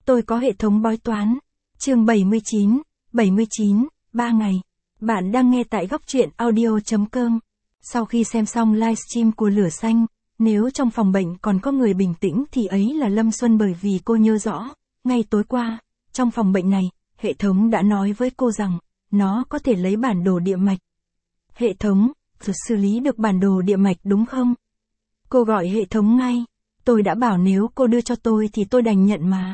Tôi có hệ thống bói toán. Chương 79, 3 ngày. Bạn đang nghe tại góc truyện audio.com. Sau khi xem xong livestream của Lửa Xanh, nếu trong phòng bệnh còn có người bình tĩnh thì ấy là Lâm Xuân, bởi vì cô nhớ rõ, ngay tối qua, trong phòng bệnh này, hệ thống đã nói với cô rằng, nó có thể lấy bản đồ địa mạch. Hệ thống, xử lý được bản đồ địa mạch đúng không? Cô gọi hệ thống ngay. Tôi đã bảo nếu cô đưa cho tôi thì tôi đành nhận mà.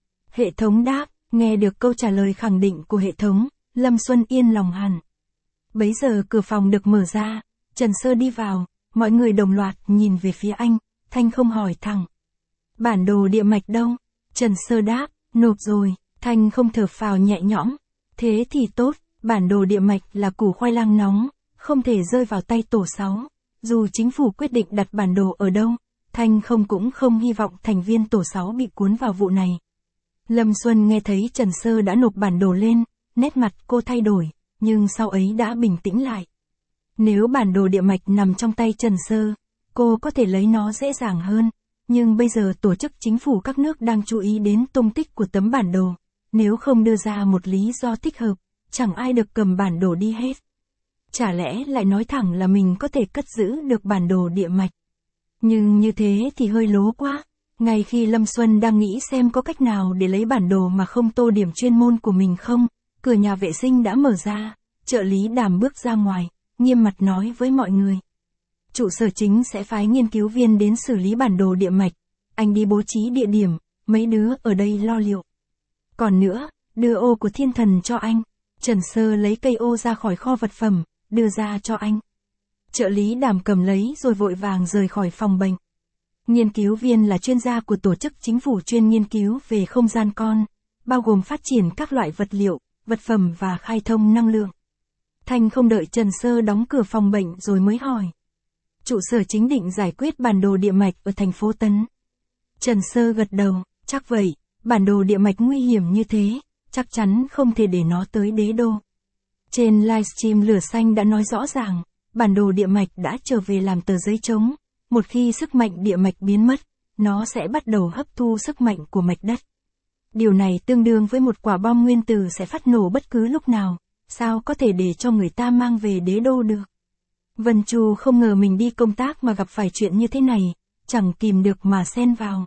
Hệ thống đáp, nghe được câu trả lời khẳng định của hệ thống, Lâm Xuân yên lòng hẳn. Bấy giờ cửa phòng được mở ra, Trần Sơ đi vào, mọi người đồng loạt nhìn về phía anh, Thanh không hỏi thẳng. Bản đồ địa mạch đâu? Trần Sơ đáp, nộp rồi. Thanh không thở phào nhẹ nhõm. Thế thì tốt, bản đồ địa mạch là củ khoai lang nóng, không thể rơi vào tay tổ 6. Dù chính phủ quyết định đặt bản đồ ở đâu, Thanh không cũng không hy vọng thành viên tổ 6 bị cuốn vào vụ này. Lâm Xuân nghe thấy Trần Sơ đã nộp bản đồ lên, nét mặt cô thay đổi, nhưng sau ấy đã bình tĩnh lại. Nếu bản đồ địa mạch nằm trong tay Trần Sơ, cô có thể lấy nó dễ dàng hơn, nhưng bây giờ tổ chức chính phủ các nước đang chú ý đến tung tích của tấm bản đồ. Nếu không đưa ra một lý do thích hợp, chẳng ai được cầm bản đồ đi hết. Chả lẽ lại nói thẳng là mình có thể cất giữ được bản đồ địa mạch. Nhưng như thế thì hơi lố quá. Ngay khi Lâm Xuân đang nghĩ xem có cách nào để lấy bản đồ mà không tô điểm chuyên môn của mình không, cửa nhà vệ sinh đã mở ra, trợ lý Đàm bước ra ngoài, nghiêm mặt nói với mọi người. Trụ sở chính sẽ phái nghiên cứu viên đến xử lý bản đồ địa mạch, anh đi bố trí địa điểm, mấy đứa ở đây lo liệu. Còn nữa, đưa ô của thiên thần cho anh. Trần Sơ lấy cây ô ra khỏi kho vật phẩm, đưa ra cho anh. Trợ lý Đàm cầm lấy rồi vội vàng rời khỏi phòng bệnh. Nghiên cứu viên là chuyên gia của tổ chức chính phủ chuyên nghiên cứu về không gian con, bao gồm phát triển các loại vật liệu, vật phẩm và khai thông năng lượng. Thanh không đợi Trần Sơ đóng cửa phòng bệnh rồi mới hỏi. Trụ sở chính định giải quyết bản đồ địa mạch ở thành phố Tấn. Trần Sơ gật đầu, chắc vậy, bản đồ địa mạch nguy hiểm như thế, chắc chắn không thể để nó tới đế đô. Trên livestream Lửa Xanh đã nói rõ ràng, bản đồ địa mạch đã trở về làm tờ giấy trống. Một khi sức mạnh địa mạch biến mất, nó sẽ bắt đầu hấp thu sức mạnh của mạch đất. Điều này tương đương với một quả bom nguyên tử sẽ phát nổ bất cứ lúc nào, sao có thể để cho người ta mang về đế đô được. Vân Chu không ngờ mình đi công tác mà gặp phải chuyện như thế này, chẳng kìm được mà xen vào.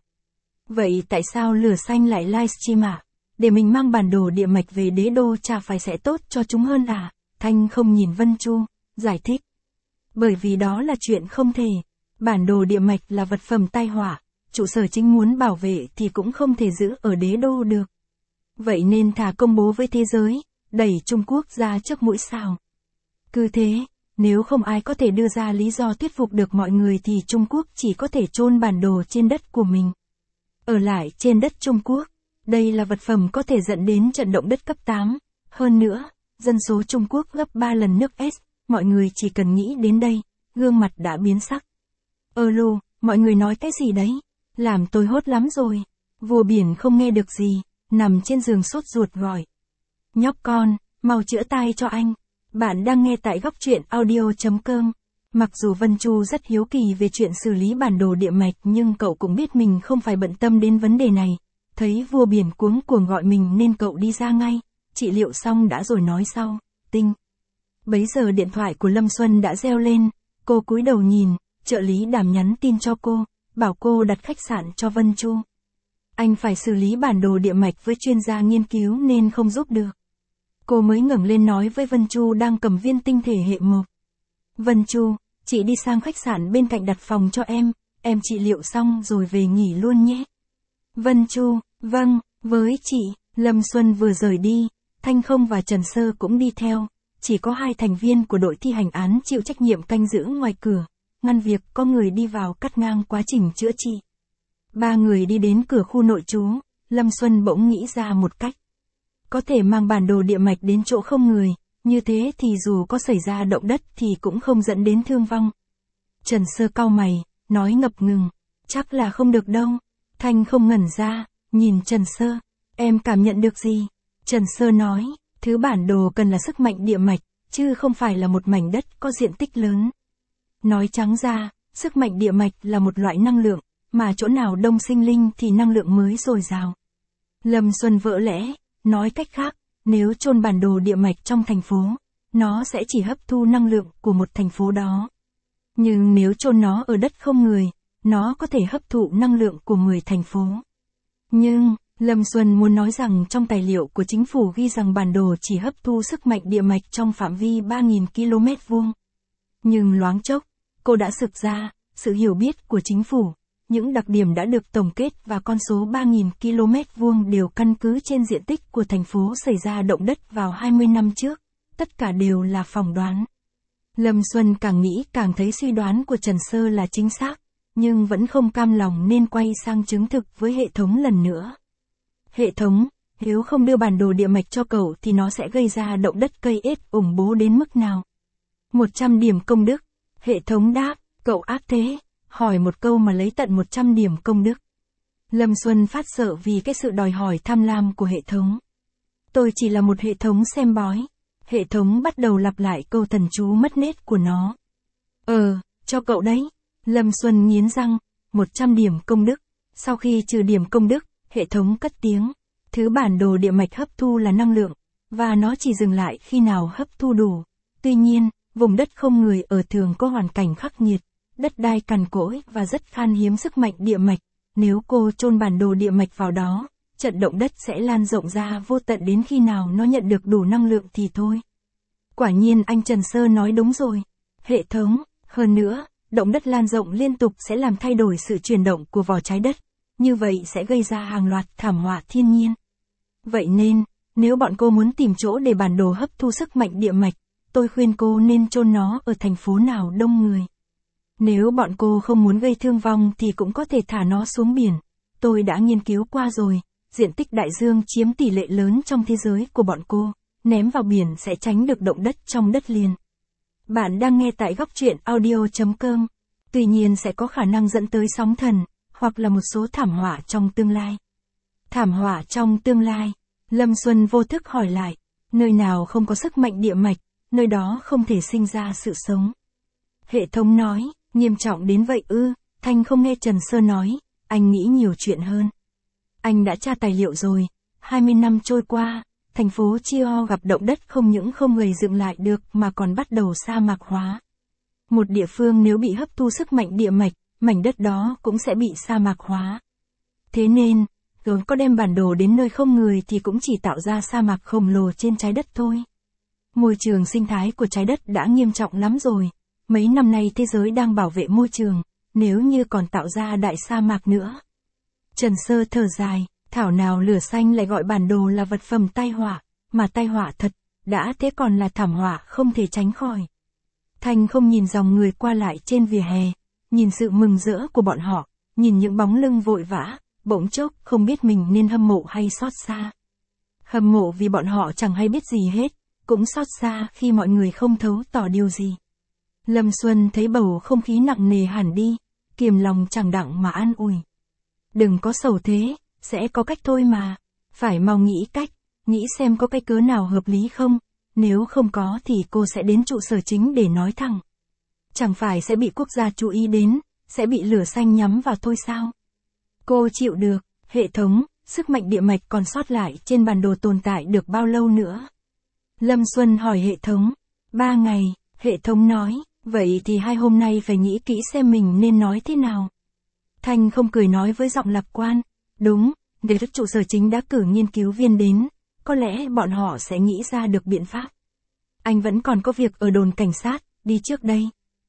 Vậy tại sao Lửa Xanh lại livestream à? Để mình mang bản đồ địa mạch về đế đô chả phải sẽ tốt cho chúng hơn à? Thanh không nhìn Vân Chu, giải thích. Bởi vì đó là chuyện không thể. Bản đồ địa mạch là vật phẩm tai họa, trụ sở chính muốn bảo vệ thì cũng không thể giữ ở đế đô được. Vậy nên thà công bố với thế giới, đẩy Trung Quốc ra trước mũi sao. Cứ thế, nếu không ai có thể đưa ra lý do thuyết phục được mọi người thì Trung Quốc chỉ có thể chôn bản đồ trên đất của mình. Ở lại trên đất Trung Quốc, đây là vật phẩm có thể dẫn đến trận động đất cấp 8. Hơn nữa, dân số Trung Quốc gấp 3 lần nước S, mọi người chỉ cần nghĩ đến đây, gương mặt đã biến sắc. Lù, mọi người nói cái gì đấy? Làm tôi hốt lắm rồi. Vua biển không nghe được gì, nằm trên giường sốt ruột gọi. Nhóc con, mau chữa tai cho anh. Bạn đang nghe tại góc truyện audio.com. Mặc dù Vân Chu rất hiếu kỳ về chuyện xử lý bản đồ địa mạch nhưng cậu cũng biết mình không phải bận tâm đến vấn đề này. Thấy vua biển cuống cuồng gọi mình nên cậu đi ra ngay. Trị liệu xong đã rồi nói sau. Tinh. Bấy giờ điện thoại của Lâm Xuân đã reo lên. Cô cúi đầu nhìn. Trợ lý Đàm nhắn tin cho cô, bảo cô đặt khách sạn cho Vân Chu. Anh phải xử lý bản đồ địa mạch với chuyên gia nghiên cứu nên không giúp được. Cô mới ngẩng lên nói với Vân Chu đang cầm viên tinh thể hệ mộc. Vân Chu, chị đi sang khách sạn bên cạnh đặt phòng cho em trị liệu xong rồi về nghỉ luôn nhé. Vân Chu, vâng, với chị. Lâm Xuân vừa rời đi, Thanh Không và Trần Sơ cũng đi theo, chỉ có 2 thành viên của đội thi hành án chịu trách nhiệm canh giữ ngoài cửa, ngăn việc có người đi vào cắt ngang quá trình chữa trị. 3 người đi đến cửa khu nội trú, Lâm Xuân bỗng nghĩ ra một cách. Có thể mang bản đồ địa mạch đến chỗ không người, như thế thì dù có xảy ra động đất thì cũng không dẫn đến thương vong. Trần Sơ cau mày, nói ngập ngừng, chắc là không được đâu. Thanh Không ngẩn ra, nhìn Trần Sơ, em cảm nhận được gì? Trần Sơ nói, thứ bản đồ cần là sức mạnh địa mạch, chứ không phải là một mảnh đất có diện tích lớn. Nói trắng ra, sức mạnh địa mạch là một loại năng lượng, mà chỗ nào đông sinh linh thì năng lượng mới dồi dào. Lâm Xuân vỡ lẽ, nói cách khác, nếu chôn bản đồ địa mạch trong thành phố, nó sẽ chỉ hấp thu năng lượng của một thành phố đó. Nhưng nếu chôn nó ở đất không người, nó có thể hấp thụ năng lượng của 10 thành phố. Nhưng, Lâm Xuân muốn nói rằng trong tài liệu của chính phủ ghi rằng bản đồ chỉ hấp thu sức mạnh địa mạch trong phạm vi 3.000 km vuông. Nhưng loáng chốc, cô đã sực ra, sự hiểu biết của chính phủ, những đặc điểm đã được tổng kết và con số 3.000 km vuông đều căn cứ trên diện tích của thành phố xảy ra động đất vào 20 năm trước, tất cả đều là phỏng đoán. Lâm Xuân càng nghĩ càng thấy suy đoán của Trần Sơ là chính xác, nhưng vẫn không cam lòng nên quay sang chứng thực với hệ thống lần nữa. Hệ thống, nếu không đưa bản đồ địa mạch cho cậu thì nó sẽ gây ra động đất cây ết ủng bố đến mức nào? 100 điểm công đức. Hệ thống đáp, cậu ác thế, hỏi một câu mà lấy tận 100 điểm công đức. Lâm Xuân phát sợ vì cái sự đòi hỏi tham lam của hệ thống. Tôi chỉ là một hệ thống xem bói. Hệ thống bắt đầu lặp lại câu thần chú mất nết của nó. Cho cậu đấy. Lâm Xuân nghiến răng, 100 điểm công đức. Sau khi trừ điểm công đức, hệ thống cất tiếng. Thứ bản đồ địa mạch hấp thu là năng lượng, và nó chỉ dừng lại khi nào hấp thu đủ. Tuy nhiên, vùng đất không người ở thường có hoàn cảnh khắc nghiệt, đất đai cằn cỗi và rất khan hiếm sức mạnh địa mạch. Nếu cô chôn bản đồ địa mạch vào đó, trận động đất sẽ lan rộng ra vô tận đến khi nào nó nhận được đủ năng lượng thì thôi. Quả nhiên anh Trần Sơ nói đúng rồi. Hệ thống, hơn nữa, động đất lan rộng liên tục sẽ làm thay đổi sự chuyển động của vỏ trái đất. Như vậy sẽ gây ra hàng loạt thảm họa thiên nhiên. Vậy nên, nếu bọn cô muốn tìm chỗ để bản đồ hấp thu sức mạnh địa mạch, tôi khuyên cô nên chôn nó ở thành phố nào đông người. Nếu bọn cô không muốn gây thương vong thì cũng có thể thả nó xuống biển. Tôi đã nghiên cứu qua rồi, diện tích đại dương chiếm tỷ lệ lớn trong thế giới của bọn cô, ném vào biển sẽ tránh được động đất trong đất liền. Bạn đang nghe tại góc truyện audio.com. Tuy nhiên sẽ có khả năng dẫn tới sóng thần, hoặc là một số thảm họa trong tương lai. Thảm họa trong tương lai. Lâm Xuân vô thức hỏi lại, nơi nào không có sức mạnh địa mạch, nơi đó không thể sinh ra sự sống. Hệ thống nói, nghiêm trọng đến vậy ư? Thanh không nghe Trần Sơ nói, anh nghĩ nhiều chuyện hơn. Anh đã tra tài liệu rồi, 20 năm trôi qua, thành phố Chio gặp động đất không những không gây dựng lại được mà còn bắt đầu sa mạc hóa. Một địa phương nếu bị hấp thu sức mạnh địa mạch, mảnh đất đó cũng sẽ bị sa mạc hóa. Thế nên, có đem bản đồ đến nơi không người thì cũng chỉ tạo ra sa mạc khổng lồ trên trái đất thôi. Môi trường sinh thái của trái đất đã nghiêm trọng lắm rồi. Mấy năm nay thế giới đang bảo vệ môi trường, nếu như còn tạo ra đại sa mạc nữa. Trần Sơ thở dài, thảo nào Lửa Xanh lại gọi bản đồ là vật phẩm tai họa, mà tai họa thật, đã thế còn là thảm họa không thể tránh khỏi. Thanh không nhìn dòng người qua lại trên vỉa hè, nhìn sự mừng rỡ của bọn họ, nhìn những bóng lưng vội vã, bỗng chốc không biết mình nên hâm mộ hay xót xa. Hâm mộ vì bọn họ chẳng hay biết gì hết, cũng xót xa khi mọi người không thấu tỏ điều gì. Lâm Xuân thấy bầu không khí nặng nề hẳn đi, kiềm lòng chẳng đặng mà an ủi. Đừng có sầu thế, sẽ có cách thôi mà. Phải mau nghĩ cách, nghĩ xem có cái cớ nào hợp lý không, nếu không có thì cô sẽ đến trụ sở chính để nói thẳng. Chẳng phải sẽ bị quốc gia chú ý đến, sẽ bị Lửa Xanh nhắm vào thôi sao? Cô chịu được. Hệ thống, sức mạnh địa mạch còn sót lại trên bản đồ tồn tại được bao lâu nữa? Lâm Xuân hỏi hệ thống. 3 ngày, hệ thống nói, vậy thì 2 hôm nay phải nghĩ kỹ xem mình nên nói thế nào. Thanh không cười nói với giọng lạc quan. Đúng, để trụ sở chính đã cử nghiên cứu viên đến, có lẽ bọn họ sẽ nghĩ ra được biện pháp. Anh vẫn còn có việc ở đồn cảnh sát, đi trước đây.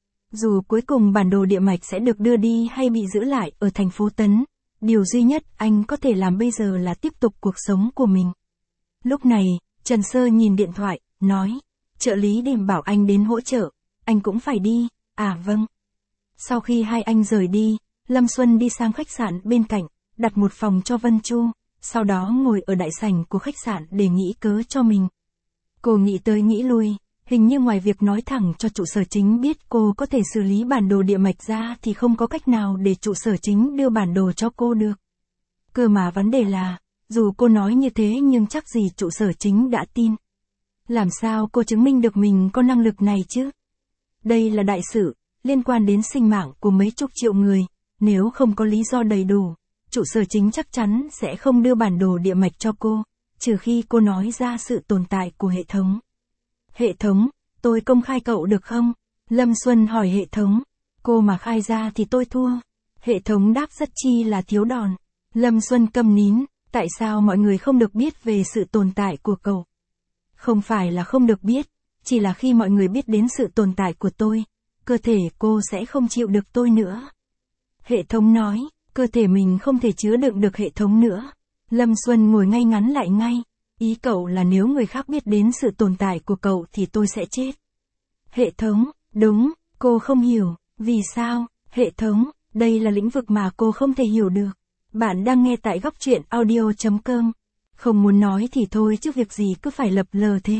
Dù cuối cùng bản đồ địa mạch sẽ được đưa đi hay bị giữ lại ở thành phố Tấn, điều duy nhất anh có thể làm bây giờ là tiếp tục cuộc sống của mình. Lúc này, Trần Sơ nhìn điện thoại, nói, trợ lý đêm bảo anh đến hỗ trợ, anh cũng phải đi. À vâng. Sau khi hai anh rời đi, Lâm Xuân đi sang khách sạn bên cạnh, đặt một phòng cho Vân Chu, sau đó ngồi ở đại sảnh của khách sạn để nghĩ cớ cho mình. Cô nghĩ tới nghĩ lui, hình như ngoài việc nói thẳng cho trụ sở chính biết cô có thể xử lý bản đồ địa mạch ra thì không có cách nào để trụ sở chính đưa bản đồ cho cô được. Cơ mà vấn đề là, dù cô nói như thế nhưng chắc gì trụ sở chính đã tin. Làm sao cô chứng minh được mình có năng lực này chứ? Đây là đại sự, liên quan đến sinh mạng của mấy chục triệu người, nếu không có lý do đầy đủ, trụ sở chính chắc chắn sẽ không đưa bản đồ địa mạch cho cô, trừ khi cô nói ra sự tồn tại của hệ thống. Hệ thống, tôi công khai cậu được không? Lâm Xuân hỏi hệ thống. Cô mà khai ra thì tôi thua. Hệ thống đáp rất chi là thiếu đòn. Lâm Xuân câm nín, tại sao mọi người không được biết về sự tồn tại của cậu? Không phải là không được biết, chỉ là khi mọi người biết đến sự tồn tại của tôi, cơ thể cô sẽ không chịu được tôi nữa. Hệ thống nói, cơ thể mình không thể chứa đựng được hệ thống nữa. Lâm Xuân ngồi ngay ngắn lại ngay. Ý cậu là nếu người khác biết đến sự tồn tại của cậu thì tôi sẽ chết. Hệ thống, đúng, cô không hiểu, vì sao? Hệ thống, đây là lĩnh vực mà cô không thể hiểu được. Bạn đang nghe tại góc truyện audio.com. Không muốn nói thì thôi chứ việc gì cứ phải lập lờ thế.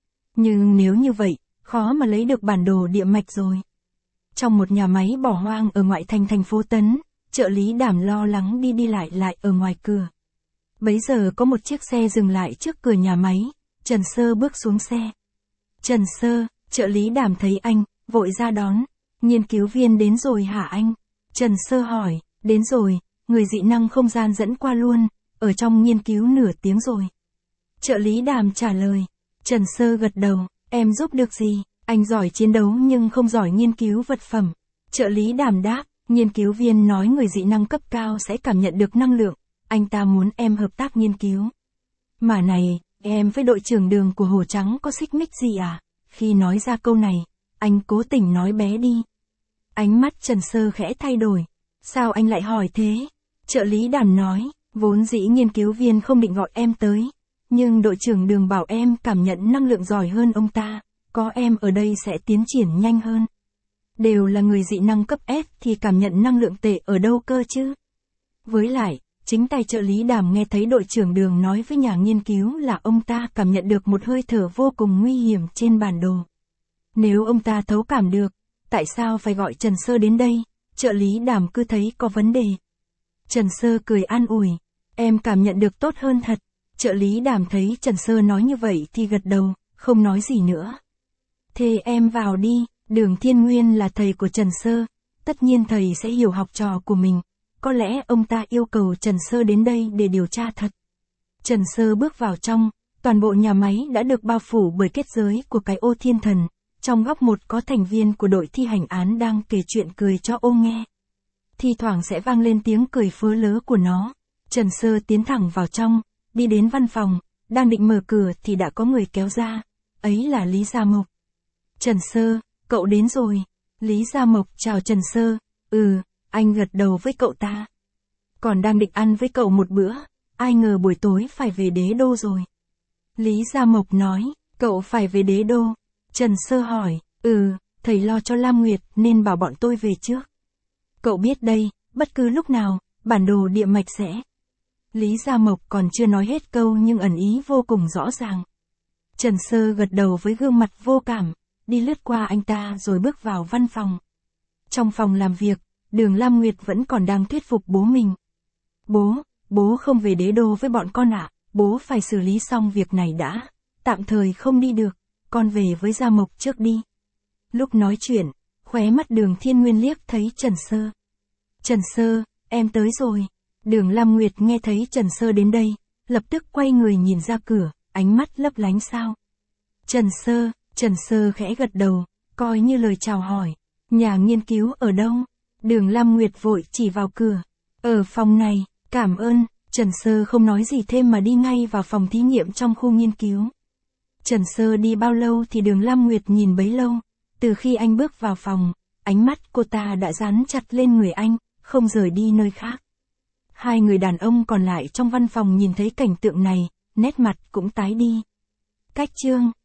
Nhưng nếu như vậy, khó mà lấy được bản đồ địa mạch rồi. Trong một nhà máy bỏ hoang ở ngoại thành thành phố Tấn, trợ lý Đảm lo lắng đi lại ở ngoài cửa. Bấy giờ có một chiếc xe dừng lại trước cửa nhà máy, Trần Sơ bước xuống xe. Trần Sơ, trợ lý Đảm thấy anh, vội ra đón. Nghiên cứu viên đến rồi hả anh? Trần Sơ hỏi, đến rồi, người dị năng không gian dẫn qua luôn, ở trong nghiên cứu nửa tiếng rồi. Trợ lý Đàm trả lời. Trần Sơ gật đầu, em giúp được gì? Anh giỏi chiến đấu nhưng không giỏi nghiên cứu vật phẩm. Trợ lý Đàm đáp, nghiên cứu viên nói người dị năng cấp cao sẽ cảm nhận được năng lượng, anh ta muốn em hợp tác nghiên cứu. Mà này, em với đội trưởng Đường của Hổ Trắng có xích mích gì à? Khi nói ra câu này, anh cố tình nói bé đi. Ánh mắt Trần Sơ khẽ thay đổi. Sao anh lại hỏi thế? Trợ lý Đàm nói, vốn dĩ nghiên cứu viên không định gọi em tới. Nhưng đội trưởng Đường bảo em cảm nhận năng lượng giỏi hơn ông ta, có em ở đây sẽ tiến triển nhanh hơn. Đều là người dị năng cấp S thì cảm nhận năng lượng tệ ở đâu cơ chứ? Với lại, chính tay trợ lý Đàm nghe thấy đội trưởng Đường nói với nhà nghiên cứu là ông ta cảm nhận được một hơi thở vô cùng nguy hiểm trên bản đồ. Nếu ông ta thấu cảm được, tại sao phải gọi Trần Sơ đến đây? Trợ lý Đàm cứ thấy có vấn đề. Trần Sơ cười an ủi, em cảm nhận được tốt hơn thật. Trợ lý Đàm thấy Trần Sơ nói như vậy thì gật đầu, không nói gì nữa. Thế em vào đi, Đường Thiên Nguyên là thầy của Trần Sơ, tất nhiên thầy sẽ hiểu học trò của mình. Có lẽ ông ta yêu cầu Trần Sơ đến đây để điều tra thật. Trần Sơ bước vào trong, toàn bộ nhà máy đã được bao phủ bởi kết giới của cái ô thiên thần. Trong góc một có thành viên của đội thi hành án đang kể chuyện cười cho ô nghe. Thi thoảng sẽ vang lên tiếng cười phớ lớ của nó. Trần Sơ tiến thẳng vào trong, đi đến văn phòng, đang định mở cửa thì đã có người kéo ra. Ấy là Lý Gia Mộc. Trần Sơ, cậu đến rồi. Lý Gia Mộc chào Trần Sơ. Anh gật đầu với cậu ta. Còn đang định ăn với cậu một bữa, ai ngờ buổi tối phải về Đế Đô rồi. Lý Gia Mộc nói, cậu phải về Đế Đô. Trần Sơ hỏi, thầy lo cho Lam Nguyệt nên bảo bọn tôi về trước. Cậu biết đây, bất cứ lúc nào, bản đồ địa mạch sẽ. Lý Gia Mộc còn chưa nói hết câu nhưng ẩn ý vô cùng rõ ràng. Trần Sơ gật đầu với gương mặt vô cảm, đi lướt qua anh ta rồi bước vào văn phòng. Trong phòng làm việc, Đường Lam Nguyệt vẫn còn đang thuyết phục bố mình. Bố không về Đế Đô với bọn con ạ, bố phải xử lý xong việc này đã, tạm thời không đi được, con về với Gia Mộc trước đi. Lúc nói chuyện, khóe mắt Đường Thiên Nguyên liếc thấy Trần Sơ. Trần Sơ, em tới rồi. Đường Lam Nguyệt nghe thấy Trần Sơ đến đây, lập tức quay người nhìn ra cửa, ánh mắt lấp lánh sao. Trần Sơ khẽ gật đầu, coi như lời chào hỏi. Nhà nghiên cứu ở đâu? Đường Lam Nguyệt vội chỉ vào cửa. Ở phòng này, cảm ơn. Trần Sơ không nói gì thêm mà đi ngay vào phòng thí nghiệm trong khu nghiên cứu. Trần Sơ đi bao lâu thì Đường Lam Nguyệt nhìn bấy lâu. Từ khi anh bước vào phòng, ánh mắt cô ta đã dán chặt lên người anh, không rời đi nơi khác. Hai người đàn ông còn lại trong văn phòng nhìn thấy cảnh tượng này, nét mặt cũng tái đi. Cách chương